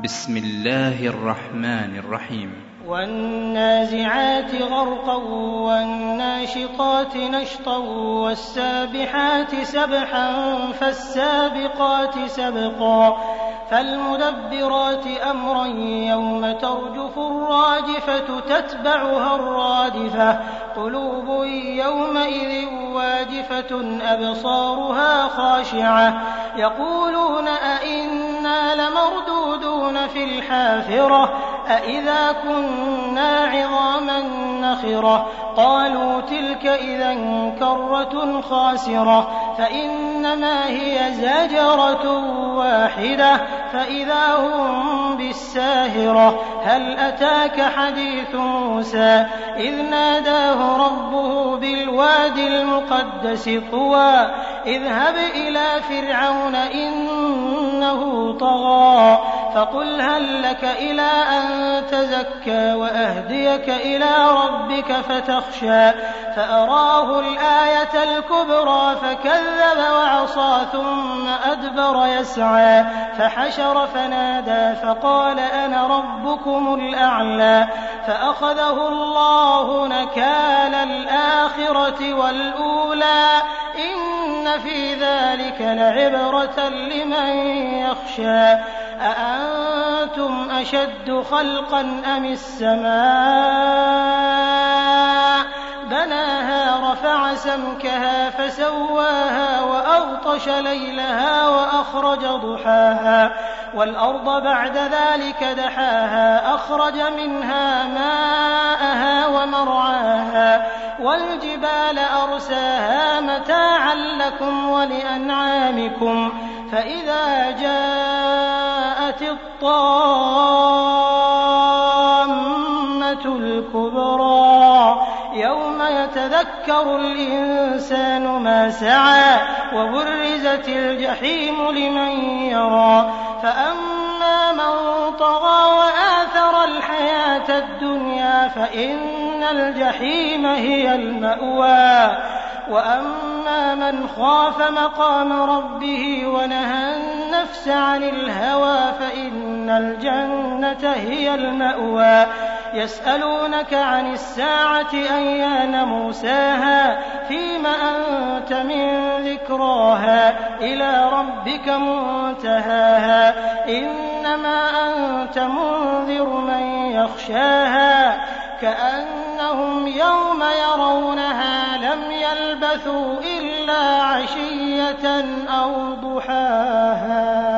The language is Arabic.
بسم الله الرحمن الرحيم. والنازعات غرقا والناشطات نشطا والسابحات سبحا فالسابقات سبقا فالمدبرات أمرا يوم ترجف الراجفة تتبعها الرادفة قلوب يومئذ واجفة أبصارها خاشعة يقولون أئنا لمردودون في الحافرة أئذا كنا عظاما نخرة قالوا تلك إذا كرة خاسرة فإنما هي زجرة واحدة فإذا هم بالساهرة هل أتاك حديث موسى إذ ناداه ربه بالوادي المقدس طوى اذهب إلى فرعون إنه طغى فقل هل لك إلى أن تزكى وأهديك إلى ربك فتخشى فأراه الآية الكبرى فكذب وعصى ثم أدبر يسعى فحشر فنادى فقال أنا ربكم الأعلى فأخذه الله نكال الآخرة والأولى إن في ذلك لعبرة لمن يخشى أأنتم أشد خلقا أم السماء بناها رفع سمكها فسواها وأغطش ليلها وأخرج ضحاها والأرض بعد ذلك دحاها أخرج منها ماءها ومرعاها والجبال أرساها متاعا لكم ولأنعامكم فإذا جاءت الطامة الكبرى يوم يتذكر الإنسان ما سعى وبرزت الجحيم لمن يرى فأما من طغى وآثر الحياة الدنيا فإن الجحيم هي المأوى وأما من خاف مقام ربه ونهى النفس عن الهوى فإن الجنة هي المأوى يسألونك عن الساعة أيان مرساها فيم أنت من ذكراها إلى ربك منتهاها إنما أنت منذر من يخشاها كأنهم يوم يرونها لم يلبثوا إلا عشية أو ضحاها.